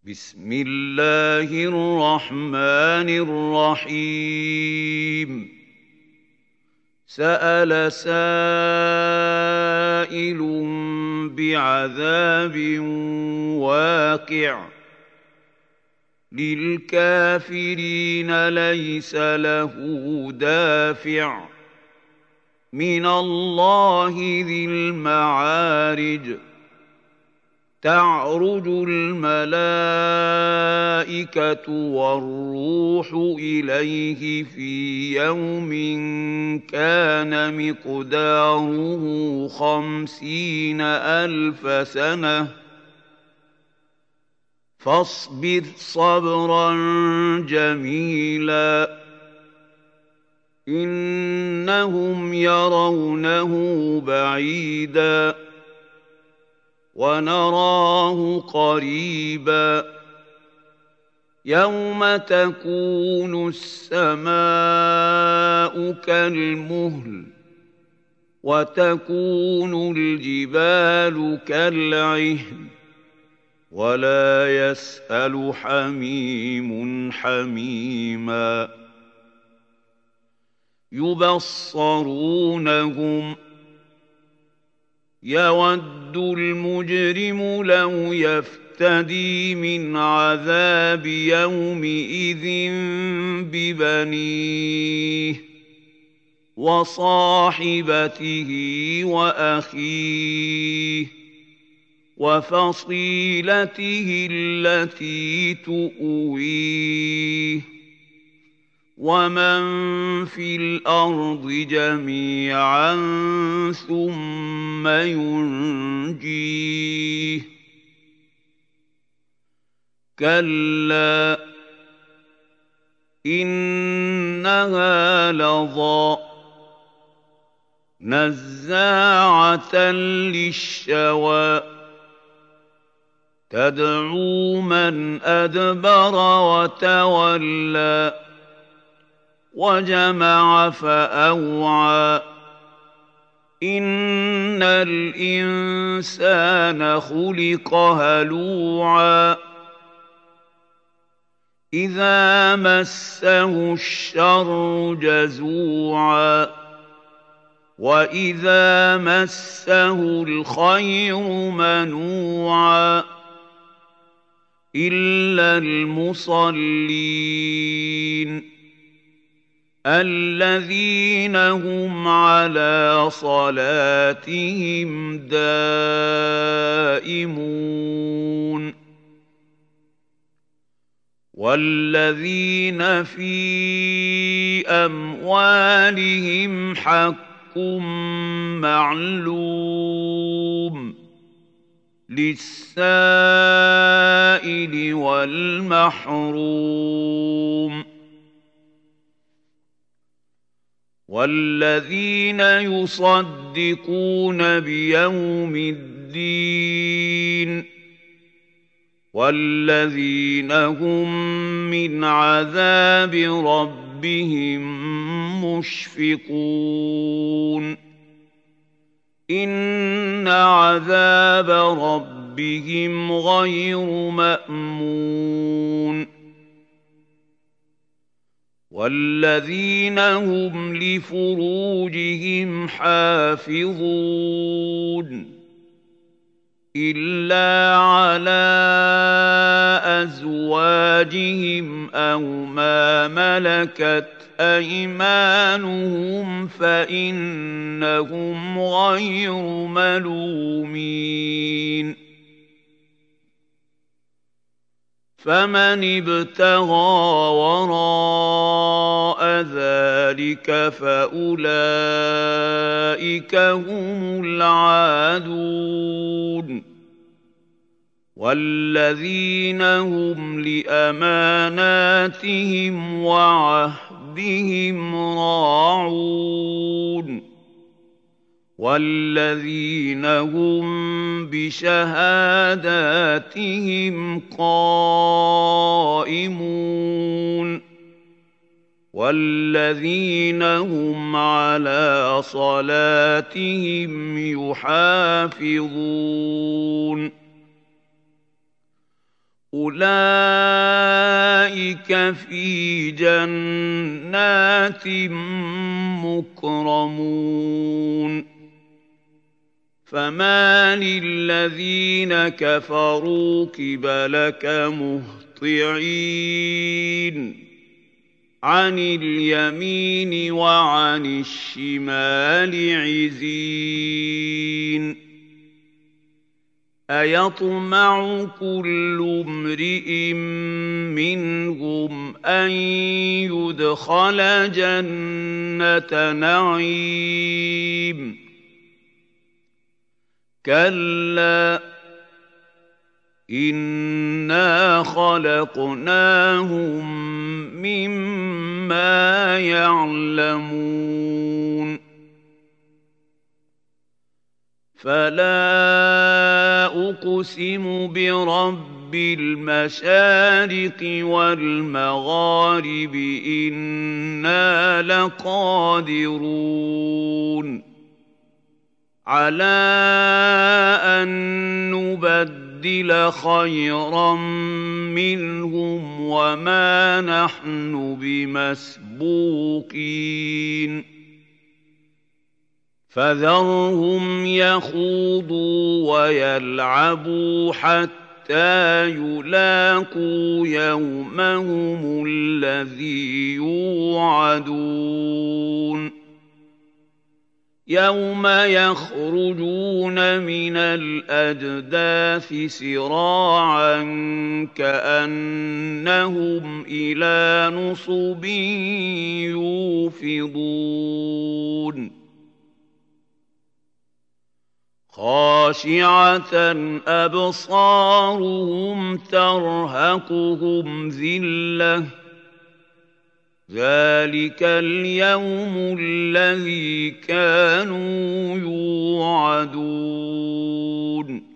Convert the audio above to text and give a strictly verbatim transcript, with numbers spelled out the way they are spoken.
بسم الله الرحمن الرحيم سأل سائل بعذاب واقع للكافرين ليس له دافع من الله ذي المعارج تعرج الملائكة والروح إليه في يوم كان مقداره خمسين ألف سنة فاصبر صبرا جميلا إنهم يرونه بعيدا ونراه قريبا يوم تكون السماء كالمهل وتكون الجبال كالعهن ولا يسأل حميم حميما يبصرونهم يود المجرم لو يفتدي من عذاب يومئذ ببنيه وصاحبته وأخيه وفصيلته التي تؤويه ومن في الأرض جميعا ثم ينجيه كلا إنها لظى نزاعة للشوى تدعو من أدبر وتولى وجمع فأوعى إن الإنسان خلق هلوعا إذا مسه الشر جزوعا وإذا مسه الخير منوعا إلا المصلين الذين هم على صلاتهم دائمون والذين في أموالهم حق معلوم للسائل والمحروم والذين يصدقون بيوم الدين والذين هم من عذاب ربهم مشفقون إن عذاب ربهم غير مأمون والذين هم لفروجهم حافظون إلا على أزواجهم أو ما ملكت أيمانهم فإنهم غير ملومين فمن ابتغى وراء ذلك فأولئك هم العادون والذين هم لأماناتهم وعهدهم راعون والذين هم بشهاداتهم قائمون والذين هم على صلاتهم يحافظون أولئك في جنات مكرمون فما للذين كفروا قبلك مهطعين عن اليمين وعن الشمال عزين أيطمع كل امرئ منهم أن يدخل جنة نعيم كلا إنا خلقناهم مما يعلمون فلا أقسم برب المشارق والمغارب إنا لقادرون على أن نبدل خيرا منهم وما نحن بمسبوقين فذرهم يخوضوا ويلعبوا حتى يلاقوا يومهم الذي يوعدون يوم يخرجون من الأجداث سراعا كأنهم إلى نصب يوفضون خاشعة أبصارهم ترهقهم ذلة ذلك اليوم الذي كانوا يوعدون